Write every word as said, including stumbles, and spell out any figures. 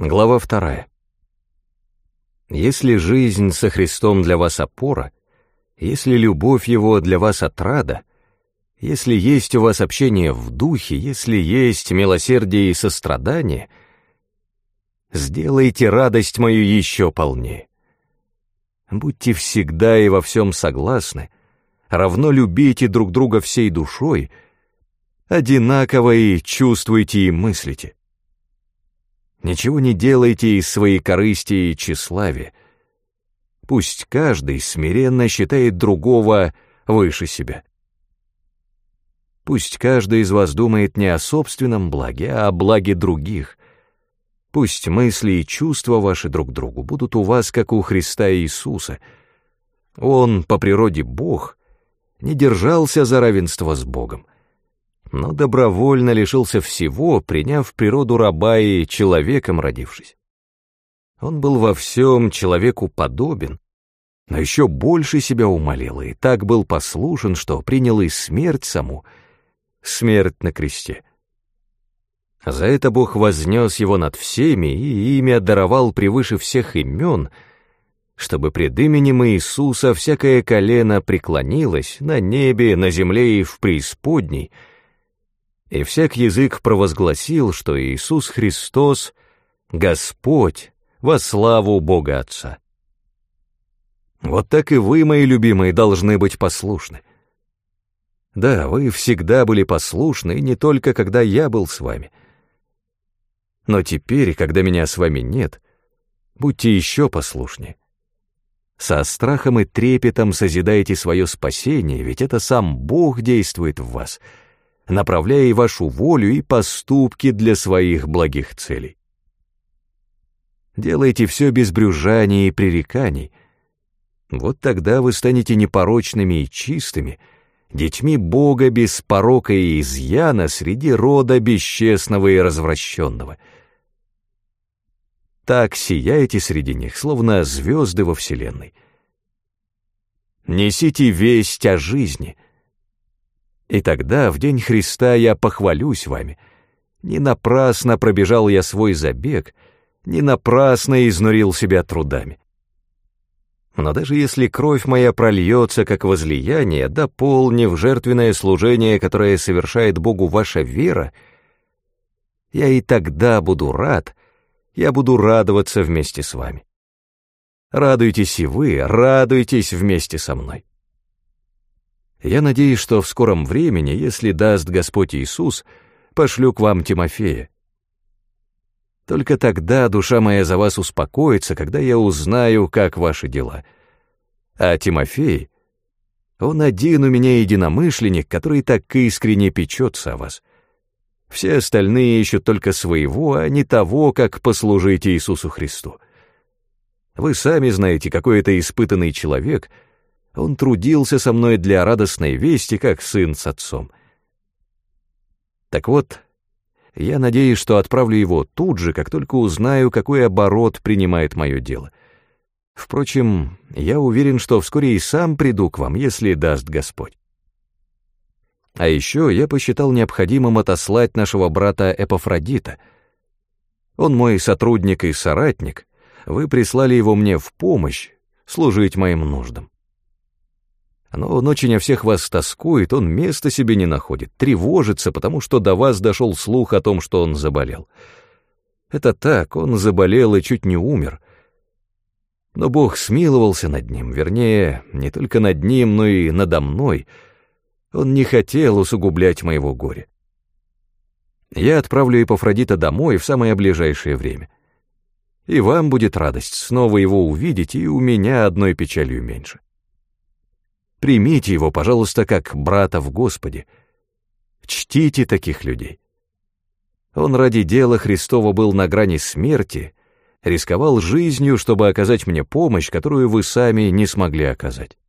Глава вторая. Если жизнь со Христом для вас опора, если любовь Его для вас отрада, если есть у вас общение в духе, если есть милосердие и сострадание, сделайте радость мою еще полнее. Будьте всегда и во всем согласны, равно любите друг друга всей душой, одинаково и чувствуйте и мыслите. Ничего не делайте из своей корысти и тщеславия. Пусть каждый смиренно считает другого выше себя. Пусть каждый из вас думает не о собственном благе, а о благе других. Пусть мысли и чувства ваши друг к другу будут у вас, как у Христа Иисуса. Он, по природе Бог, не держался за равенство с Богом, но добровольно лишился всего, приняв природу раба и человеком родившись. Он был во всем человеку подобен, но еще больше себя умалил и так был послушен, что принял и смерть саму, смерть на кресте. За это Бог вознес его над всеми и имя даровал превыше всех имен, чтобы пред именем Иисуса всякое колено преклонилось на небе, на земле и в преисподней, и всяк язык провозгласил, что Иисус Христос — Господь во славу Бога Отца. Вот так и вы, мои любимые, должны быть послушны. Да, вы всегда были послушны, и не только когда я был с вами. Но теперь, когда меня с вами нет, будьте еще послушнее. Со страхом и трепетом созидайте свое спасение, ведь это сам Бог действует в вас, направляя и вашу волю, и поступки для своих благих целей. Делайте все без брюзжаний и пререканий. Вот тогда вы станете непорочными и чистыми, детьми Бога без порока и изъяна среди рода бесчестного и развращенного. Так сияйте среди них, словно звезды во вселенной. Несите весть о жизни. И тогда, в день Христа, я похвалюсь вами. Не напрасно пробежал я свой забег, не напрасно изнурил себя трудами. Но даже если кровь моя прольется, как возлияние, дополнив жертвенное служение, которое совершает Богу ваша вера, я и тогда буду рад, я буду радоваться вместе с вами. Радуйтесь и вы, радуйтесь вместе со мной. Я надеюсь, что в скором времени, если даст Господь Иисус, пошлю к вам Тимофея. Только тогда душа моя за вас успокоится, когда я узнаю, как ваши дела. А Тимофей, он один у меня единомышленник, который так искренне печется о вас. Все остальные ищут только своего, а не того, как послужить Иисусу Христу. Вы сами знаете, какой это испытанный человек. Он трудился со мной для радостной вести, как сын с отцом. Так вот, я надеюсь, что отправлю его тут же, как только узнаю, какой оборот принимает мое дело. Впрочем, я уверен, что вскоре и сам приду к вам, если даст Господь. А еще я посчитал необходимым отослать нашего брата Эпафродита. Он мой сотрудник и соратник, вы прислали его мне в помощь, служить моим нуждам. Но он очень о всех вас тоскует, он места себе не находит, тревожится, потому что до вас дошел слух о том, что он заболел. Это так, он заболел и чуть не умер. Но Бог смиловался над ним, вернее, не только над ним, но и надо мной. Он не хотел усугублять моего горя. Я отправлю Эпафродита домой в самое ближайшее время. И вам будет радость снова его увидеть, и у меня одной печалью меньше. Примите его, пожалуйста, как брата в Господе. Чтите таких людей. Он ради дела Христова был на грани смерти, рисковал жизнью, чтобы оказать мне помощь, которую вы сами не смогли оказать.